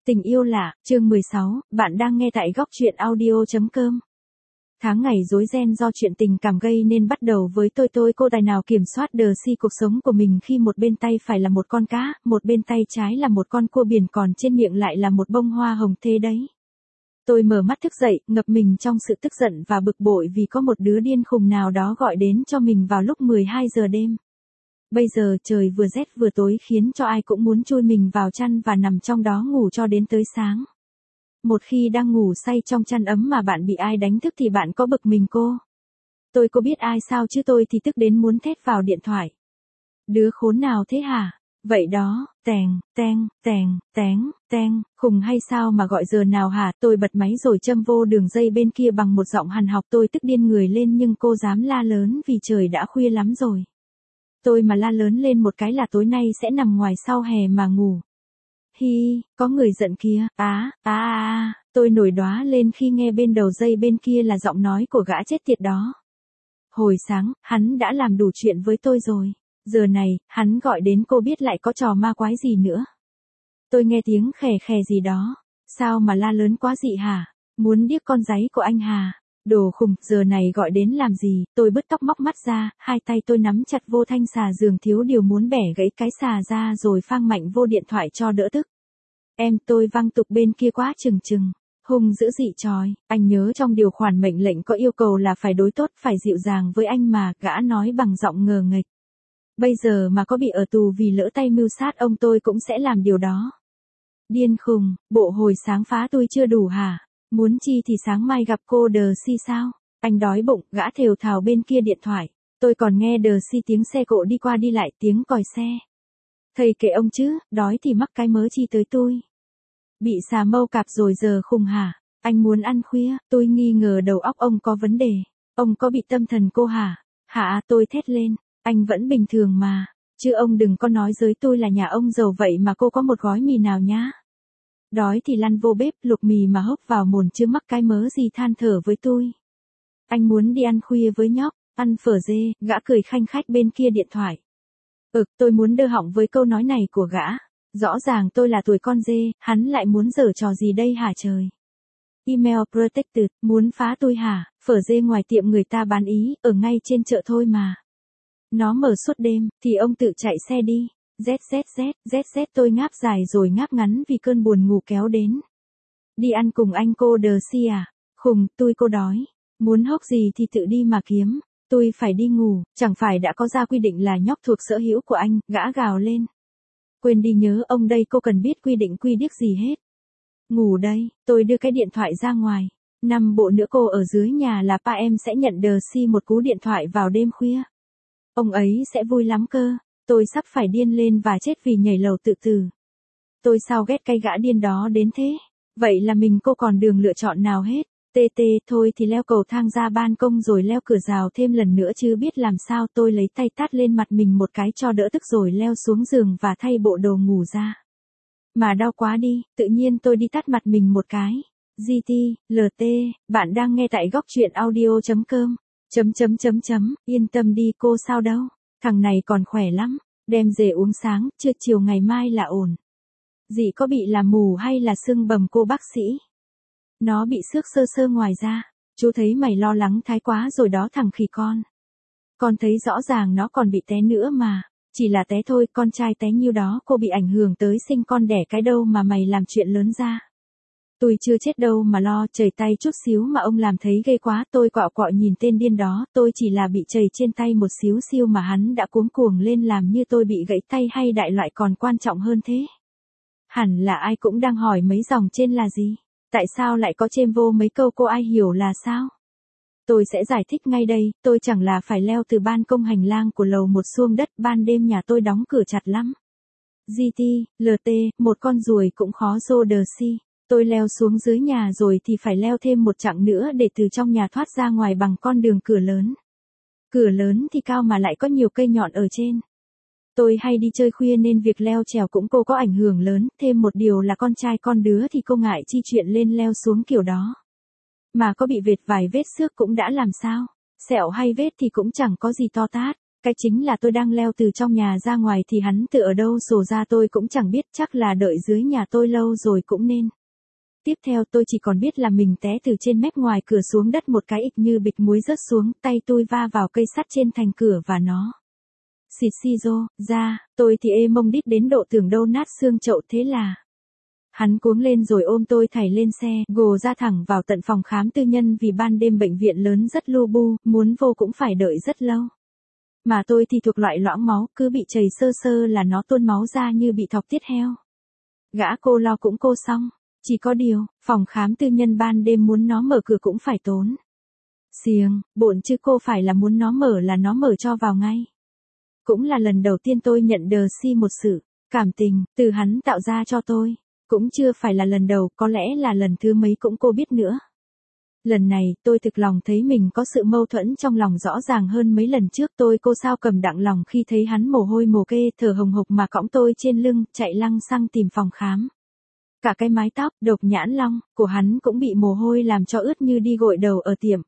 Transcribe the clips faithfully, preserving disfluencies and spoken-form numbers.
Tình yêu lạ, chương mười sáu, bạn đang nghe tại góc truyện audio chấm com. Tháng ngày rối ren do chuyện tình cảm gây nên bắt đầu với tôi tôi cô tài nào kiểm soát đờ si cuộc sống của mình khi một bên tay phải là một con cá, một bên tay trái là một con cua biển còn trên miệng lại là một bông hoa hồng thế đấy. Tôi mở mắt thức dậy, ngập mình trong sự tức giận và bực bội vì có một đứa điên khùng nào đó gọi đến cho mình vào lúc mười hai giờ đêm. Bây giờ trời vừa rét vừa tối khiến cho ai cũng muốn chui mình vào chăn và nằm trong đó ngủ cho đến tới sáng. Một khi đang ngủ say trong chăn ấm mà bạn bị ai đánh thức thì bạn có bực mình cô? Tôi có biết ai sao chứ tôi thì tức đến muốn thét vào điện thoại. Đứa khốn nào thế hả? Vậy đó, tèng, teng, tèng, tén, teng, khùng hay sao mà gọi giờ nào hả? Tôi bật máy rồi châm vô đường dây bên kia bằng một giọng hằn học. Tôi tức điên người lên nhưng cô dám la lớn vì trời đã khuya lắm rồi. Tôi mà la lớn lên một cái là tối nay sẽ nằm ngoài sau hè mà ngủ. Hi, có người giận kìa, á, á á, tôi nổi đoá lên khi nghe bên đầu dây bên kia là giọng nói của gã chết tiệt đó. Hồi sáng, hắn đã làm đủ chuyện với tôi rồi, giờ này, hắn gọi đến cô biết lại có trò ma quái gì nữa. Tôi nghe tiếng khè khè gì đó, sao mà la lớn quá dị hả, muốn điếc con giấy của anh hà. Đồ khùng, giờ này gọi đến làm gì? Tôi bứt tóc móc mắt ra, hai tay tôi nắm chặt vô thanh xà giường thiếu điều muốn bẻ gãy cái xà ra rồi phang mạnh vô điện thoại cho đỡ tức. Em tôi văng tục bên kia quá chừng chừng. Hùng dữ dị chói, anh nhớ trong điều khoản mệnh lệnh có yêu cầu là phải đối tốt phải dịu dàng với anh mà, gã nói bằng giọng ngờ nghệch. Bây giờ mà có bị ở tù vì lỡ tay mưu sát ông tôi cũng sẽ làm điều đó. Điên khùng, bộ hồi sáng phá tôi chưa đủ hả? Muốn chi thì sáng mai gặp cô đờ si sao? Anh đói bụng, gã thều thào bên kia điện thoại. Tôi còn nghe đờ si tiếng xe cộ đi qua đi lại, tiếng còi xe. Thầy kệ ông chứ, đói thì mắc cái mớ chi tới tôi. Bị xà mâu cạp rồi giờ khùng hả? Anh muốn ăn khuya, tôi nghi ngờ đầu óc ông có vấn đề. Ông có bị tâm thần cô hả? Hả, tôi thét lên. Anh vẫn bình thường mà. Chứ ông đừng có nói với tôi là nhà ông giàu vậy mà cô có một gói mì nào nhá. Đói thì lăn vô bếp luộc mì mà hốc vào mồm chứ mắc cái mớ gì than thở với tôi. Anh muốn đi ăn khuya với nhóc, ăn phở dê, gã cười khanh khách bên kia điện thoại. Ực, tôi muốn đơ họng với câu nói này của gã. Rõ ràng tôi là tuổi con dê, hắn lại muốn giở trò gì đây hả trời. Email protected, muốn phá tôi hả, phở dê ngoài tiệm người ta bán ý, ở ngay trên chợ thôi mà. Nó mở suốt đêm, thì ông tự chạy xe đi. Z Z Z, Z Z tôi ngáp dài rồi ngáp ngắn vì cơn buồn ngủ kéo đến. Đi ăn cùng anh cô đờ si à? Khùng, tôi cô đói. Muốn hốc gì thì tự đi mà kiếm. Tôi phải đi ngủ, chẳng phải đã có ra quy định là nhóc thuộc sở hữu của anh, gã gào lên. Quên đi nhớ ông đây cô cần biết quy định quy điếc gì hết. Ngủ đây, tôi đưa cái điện thoại ra ngoài. Năm bộ nữa cô ở dưới nhà là pa em sẽ nhận đờ si một cú điện thoại vào đêm khuya. Ông ấy sẽ vui lắm cơ. Tôi sắp phải điên lên và chết vì nhảy lầu tự tử. Tôi sao ghét cái gã điên đó đến thế. Vậy là mình cô còn đường lựa chọn nào hết. Tê tê thôi thì leo cầu thang ra ban công rồi leo cửa rào thêm lần nữa chứ biết làm sao. Tôi lấy tay tát lên mặt mình một cái cho đỡ tức rồi leo xuống giường và thay bộ đồ ngủ ra. Mà đau quá đi, tự nhiên tôi đi tát mặt mình một cái. giê tê, lờ tê, bạn đang nghe tại góc truyện audio chấm com. Chấm chấm chấm chấm, yên tâm đi cô sao đâu. Thằng này còn khỏe lắm, đem về uống sáng, trưa chiều ngày mai là ổn. Dì có bị làm mù hay là sưng bầm cô bác sĩ? Nó bị xước sơ sơ ngoài da, chú thấy mày lo lắng thái quá rồi đó thằng khỉ con. Con thấy rõ ràng nó còn bị té nữa mà, chỉ là té thôi, con trai té nhiêu đó cô bị ảnh hưởng tới sinh con đẻ cái đâu mà mày làm chuyện lớn ra. Tôi chưa chết đâu mà lo, chảy tay chút xíu mà ông làm thấy ghê quá. Tôi quạo quạo nhìn tên điên đó, tôi chỉ là bị chảy trên tay một xíu xiu mà hắn đã cuống cuồng lên làm như tôi bị gãy tay hay đại loại còn quan trọng hơn thế. Hẳn là ai cũng đang hỏi mấy dòng trên là gì, tại sao lại có chêm vô mấy câu cô ai hiểu là sao. Tôi sẽ giải thích ngay đây, tôi chẳng là phải leo từ ban công hành lang của lầu một xuông đất, ban đêm nhà tôi đóng cửa chặt lắm. giê tê, lờ tê, một con ruồi cũng khó xô đờ si. Tôi leo xuống dưới nhà rồi thì phải leo thêm một chặng nữa để từ trong nhà thoát ra ngoài bằng con đường cửa lớn. Cửa lớn thì cao mà lại có nhiều cây nhọn ở trên. Tôi hay đi chơi khuya nên việc leo trèo cũng cô có ảnh hưởng lớn, thêm một điều là con trai con đứa thì cô ngại chi chuyện lên leo xuống kiểu đó. Mà có bị vệt vài vết xước cũng đã làm sao, sẹo hay vết thì cũng chẳng có gì to tát. Cái chính là tôi đang leo từ trong nhà ra ngoài thì hắn từ ở đâu sổ ra tôi cũng chẳng biết, chắc là đợi dưới nhà tôi lâu rồi cũng nên. Tiếp theo tôi chỉ còn biết là mình té từ trên mép ngoài cửa xuống đất, một cái ịch như bịch muối rớt xuống, tay tôi va vào cây sắt trên thành cửa và nó xịt xì rô ra, tôi thì ê mông đít đến độ tưởng đâu nát xương chậu. Thế là hắn cuống lên rồi ôm tôi thảy lên xe, gồ ra thẳng vào tận phòng khám tư nhân, vì ban đêm bệnh viện lớn rất lu bu, muốn vô cũng phải đợi rất lâu. Mà tôi thì thuộc loại loãng máu, cứ bị chảy sơ sơ là nó tuôn máu ra như bị thọc tiết heo. Gã cô lo cũng cô xong, chỉ có điều, phòng khám tư nhân ban đêm muốn nó mở cửa cũng phải tốn xiềng, bộn chứ cô phải là muốn nó mở là nó mở cho vào ngay. Cũng là lần đầu tiên tôi nhận đờ si một sự cảm tình từ hắn tạo ra cho tôi. Cũng chưa phải là lần đầu, có lẽ là lần thứ mấy cũng cô biết nữa. Lần này, tôi thực lòng thấy mình có sự mâu thuẫn trong lòng rõ ràng hơn mấy lần trước. Tôi cô sao cầm đặng lòng khi thấy hắn mồ hôi mồ kê, thở hồng hộc mà cõng tôi trên lưng, chạy lăng xăng tìm phòng khám. Cả cái mái tóc, độc nhãn long, của hắn cũng bị mồ hôi làm cho ướt như đi gội đầu ở tiệm.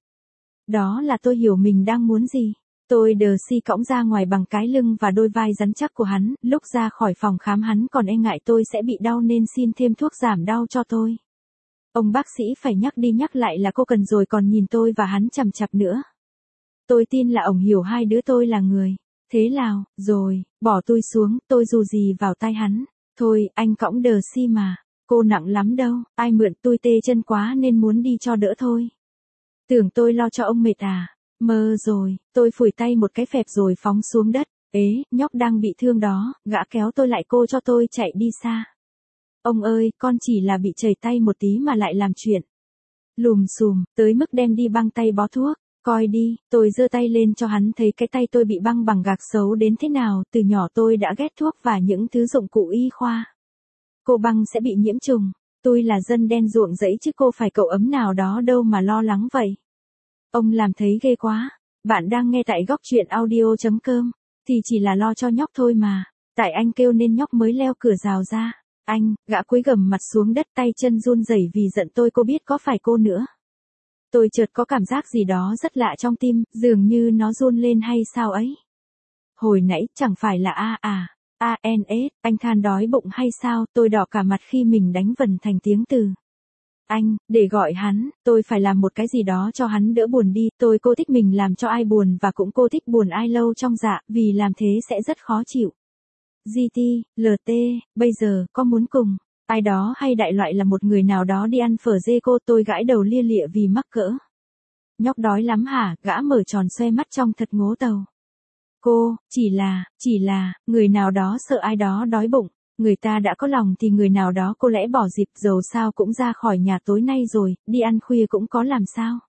Đó là tôi hiểu mình đang muốn gì. Tôi đờ si cõng ra ngoài bằng cái lưng và đôi vai rắn chắc của hắn, lúc ra khỏi phòng khám hắn còn e ngại tôi sẽ bị đau nên xin thêm thuốc giảm đau cho tôi. Ông bác sĩ phải nhắc đi nhắc lại là cô cần rồi còn nhìn tôi và hắn chằm chặp nữa. Tôi tin là ông hiểu hai đứa tôi là người. Thế nào, rồi, bỏ tôi xuống, tôi dù gì vào tay hắn. Thôi, anh cõng đờ si mà, cô nặng lắm đâu, ai mượn tôi tê chân quá nên muốn đi cho đỡ thôi. Tưởng tôi lo cho ông mệt à? Mơ rồi, tôi phủi tay một cái phẹp rồi phóng xuống đất. Ế, nhóc đang bị thương đó, gã kéo tôi lại cô cho tôi chạy đi xa. Ông ơi, con chỉ là bị chảy tay một tí mà lại làm chuyện lùm xùm, tới mức đem đi băng tay bó thuốc. Coi đi, tôi giơ tay lên cho hắn thấy cái tay tôi bị băng bằng gạc xấu đến thế nào. Từ nhỏ tôi đã ghét thuốc và những thứ dụng cụ y khoa. Cô băng sẽ bị nhiễm trùng. Tôi là dân đen ruộng rẫy chứ cô phải cậu ấm nào đó đâu mà lo lắng vậy. Ông làm thấy ghê quá. Bạn đang nghe tại góc truyện audio chấm com. Thì chỉ là lo cho nhóc thôi mà. Tại anh kêu nên nhóc mới leo cửa rào ra. Anh, gã cúi gằm mặt xuống đất, tay chân run rẩy vì giận tôi. Cô biết có phải cô nữa. Tôi chợt có cảm giác gì đó rất lạ trong tim, dường như nó run lên hay sao ấy. Hồi nãy chẳng phải là a à, a n s, anh than đói bụng hay sao? Tôi đỏ cả mặt khi mình đánh vần thành tiếng từ anh, để gọi hắn, tôi phải làm một cái gì đó cho hắn đỡ buồn đi. Tôi cô thích mình làm cho ai buồn và cũng cô thích buồn ai lâu trong dạ, vì làm thế sẽ rất khó chịu. giê tê, lờ tê, bây giờ, có muốn cùng ai đó hay đại loại là một người nào đó đi ăn phở dê cô? Tôi gãi đầu lia lịa vì mắc cỡ. Nhóc đói lắm hả? Gã mở tròn xoe mắt trong thật ngố tàu. Cô, chỉ là, chỉ là, người nào đó sợ ai đó đói bụng. Người ta đã có lòng thì người nào đó cô lẽ bỏ dịp, dầu sao cũng ra khỏi nhà tối nay rồi, đi ăn khuya cũng có làm sao.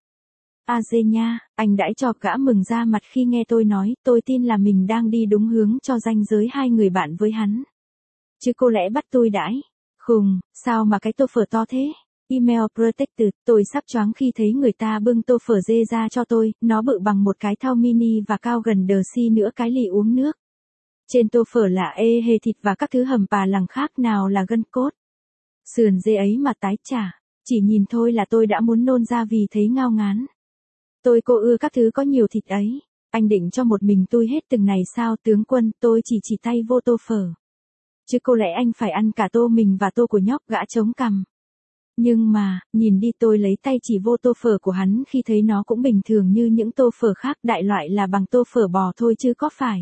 À dê nha, anh đãi cho gã mừng ra mặt khi nghe tôi nói. Tôi tin là mình đang đi đúng hướng cho ranh giới hai người bạn với hắn. Chứ cô lẽ bắt tôi đãi. Khùng, sao mà cái tô phở to thế? Email protected, tôi sắp choáng khi thấy người ta bưng tô phở dê ra cho tôi, nó bự bằng một cái thau mini và cao gần đờ si nữa cái lì uống nước. Trên tô phở là ê hề thịt và các thứ hầm bà lằng khác, nào là gân cốt. Sườn dê ấy mà tái chả, chỉ nhìn thôi là tôi đã muốn nôn ra vì thấy ngao ngán. Tôi cô ưa các thứ có nhiều thịt ấy. Anh định cho một mình tôi hết từng này sao tướng quân? Tôi chỉ chỉ tay vô tô phở. Chứ cô lẽ anh phải ăn cả tô mình và tô của nhóc. Gã chống cằm. Nhưng mà, nhìn đi, tôi lấy tay chỉ vô tô phở của hắn khi thấy nó cũng bình thường như những tô phở khác, đại loại là bằng tô phở bò thôi chứ có phải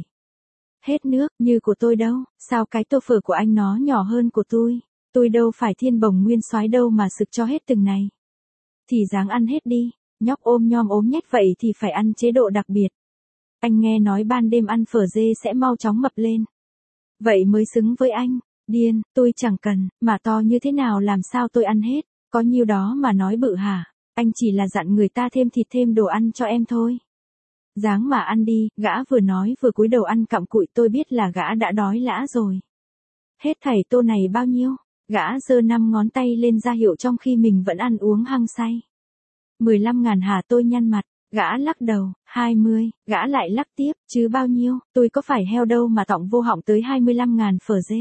hết nước như của tôi đâu. Sao cái tô phở của anh nó nhỏ hơn của tôi? Tôi đâu phải thiên bồng nguyên soái đâu mà sực cho hết từng này. Thì ráng ăn hết đi. Nhóc ôm nhom ốm nhét vậy thì phải ăn chế độ đặc biệt. Anh nghe nói ban đêm ăn phở dê sẽ mau chóng mập lên. Vậy mới xứng với anh. Điên, tôi chẳng cần, mà to như thế nào làm sao tôi ăn hết. Có nhiêu đó mà nói bự hả? Anh chỉ là dặn người ta thêm thịt thêm đồ ăn cho em thôi. Dáng mà ăn đi. Gã vừa nói vừa cúi đầu ăn cặm cụi. Tôi biết là gã đã đói lã rồi. Hết thảy tô này bao nhiêu? Gã giơ năm ngón tay lên ra hiệu trong khi mình vẫn ăn uống hăng say. mười lăm ngàn hả? Tôi nhăn mặt. Gã lắc đầu. hai mươi, gã lại lắc tiếp. Chứ bao nhiêu? Tôi có phải heo đâu mà tọng vô họng tới hai mươi lăm ngàn phở dê.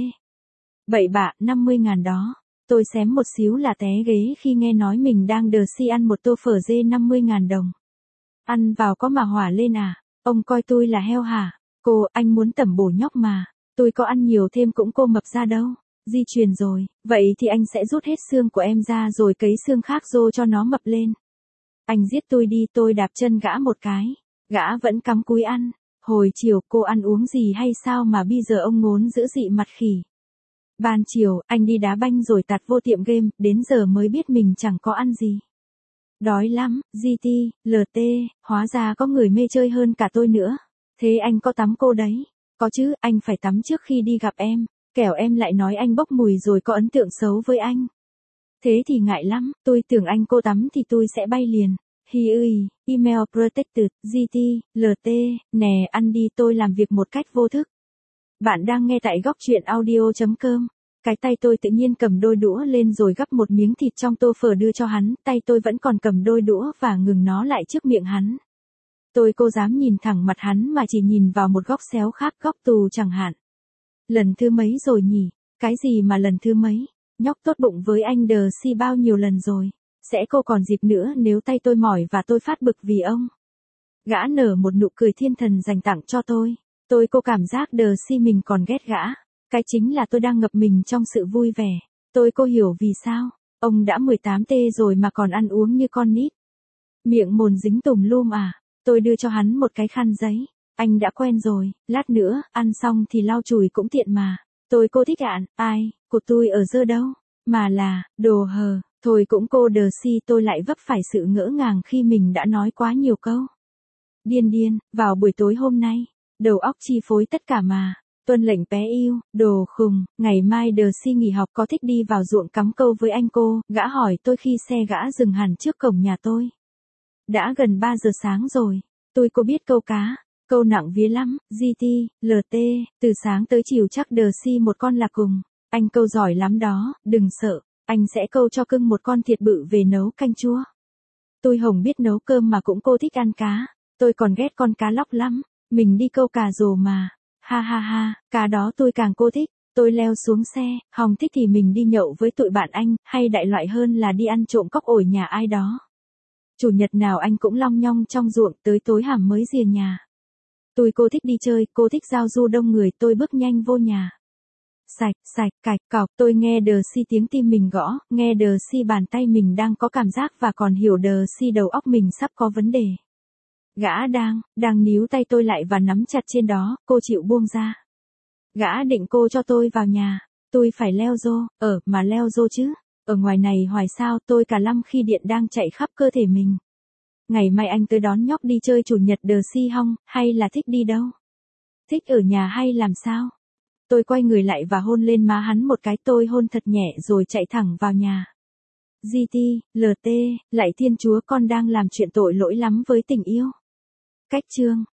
Bậy bạ, năm mươi ngàn đó. Tôi xém một xíu là té ghế khi nghe nói mình đang đờ si ăn một tô phở dê năm mươi ngàn đồng. Ăn vào có mà hỏa lên à? Ông coi tôi là heo hả? Cô, anh muốn tẩm bổ nhóc mà. Tôi có ăn nhiều thêm cũng cô mập ra đâu. Di truyền rồi, vậy thì anh sẽ rút hết xương của em ra rồi cấy xương khác vô cho nó mập lên. Anh giết tôi đi, tôi đạp chân gã một cái. Gã vẫn cắm cúi ăn. Hồi chiều cô ăn uống gì hay sao mà bây giờ ông ngốn giữ dị mặt khỉ. Ban chiều, anh đi đá banh rồi tạt vô tiệm game, đến giờ mới biết mình chẳng có ăn gì. Đói lắm, giê tê, lờ tê, hóa ra có người mê chơi hơn cả tôi nữa. Thế anh có tắm cô đấy? Có chứ, anh phải tắm trước khi đi gặp em, kẻo em lại nói anh bốc mùi rồi có ấn tượng xấu với anh. Thế thì ngại lắm, tôi tưởng anh cô tắm thì tôi sẽ bay liền. Hi ơi, email protected, giê tê, lờ tê, nè ăn đi tôi làm việc một cách vô thức. Bạn đang nghe tại góc truyện audio chấm com. Cái tay tôi tự nhiên cầm đôi đũa lên rồi gắp một miếng thịt trong tô phở đưa cho hắn, tay tôi vẫn còn cầm đôi đũa và ngừng nó lại trước miệng hắn. Tôi cô dám nhìn thẳng mặt hắn mà chỉ nhìn vào một góc xéo khác, góc tù chẳng hạn. Lần thứ mấy rồi nhỉ? Cái gì mà lần thứ mấy? Nhóc tốt bụng với anh đờ si bao nhiêu lần rồi? Sẽ cô còn dịp nữa nếu tay tôi mỏi và tôi phát bực vì ông. Gã nở một nụ cười thiên thần dành tặng cho tôi. Tôi cô cảm giác đờ si mình còn ghét gã. Cái chính là tôi đang ngập mình trong sự vui vẻ. Tôi cô hiểu vì sao. Ông đã mười tám tê rồi mà còn ăn uống như con nít. Miệng mồn dính tùm lum à. Tôi đưa cho hắn một cái khăn giấy. Anh đã quen rồi, lát nữa, ăn xong thì lau chùi cũng tiện mà. Tôi cô thích ạn, ai, của tôi ở dơ đâu. Mà là, đồ hờ, thôi cũng cô đờ si tôi lại vấp phải sự ngỡ ngàng khi mình đã nói quá nhiều câu. Điên điên, vào buổi tối hôm nay, đầu óc chi phối tất cả mà. Tuân lệnh bé yêu, đồ khùng, ngày mai đờ si nghỉ học có thích đi vào ruộng cắm câu với anh cô, gã hỏi tôi khi xe gã dừng hẳn trước cổng nhà tôi. Đã gần ba giờ sáng rồi, tôi có biết câu cá, câu nặng vía lắm, giê tê, lờ tê, từ sáng tới chiều chắc đờ si một con là cùng, anh câu giỏi lắm đó, đừng sợ, anh sẽ câu cho cưng một con thiệt bự về nấu canh chua. Tôi hổng biết nấu cơm mà cũng cô thích ăn cá, tôi còn ghét con cá lóc lắm, mình đi câu cà rồ mà. Ha ha ha, cá đó tôi càng cô thích, tôi leo xuống xe, hòng thích thì mình đi nhậu với tụi bạn anh, hay đại loại hơn là đi ăn trộm cóc ổi nhà ai đó. Chủ nhật nào anh cũng long nhong trong ruộng tới tối hàm mới rìa nhà. Tôi cô thích đi chơi, cô thích giao du đông người, tôi bước nhanh vô nhà. Sạch, sạch, cạch, cọc, tôi nghe đờ si tiếng tim mình gõ, nghe đờ si bàn tay mình đang có cảm giác và còn hiểu đờ si đầu óc mình sắp có vấn đề. Gã đang, đang níu tay tôi lại và nắm chặt trên đó, cô chịu buông ra. Gã định cô cho tôi vào nhà, tôi phải leo rô, ở, mà leo rô chứ, ở ngoài này hoài sao tôi cả lăm khi điện đang chạy khắp cơ thể mình. Ngày mai anh tới đón nhóc đi chơi chủ nhật đờ si hong, hay là thích đi đâu? Thích ở nhà hay làm sao? Tôi quay người lại và hôn lên má hắn một cái, tôi hôn thật nhẹ rồi chạy thẳng vào nhà. giê tê, lờ tê, lạy Thiên Chúa con đang làm chuyện tội lỗi lắm với tình yêu. Cách chương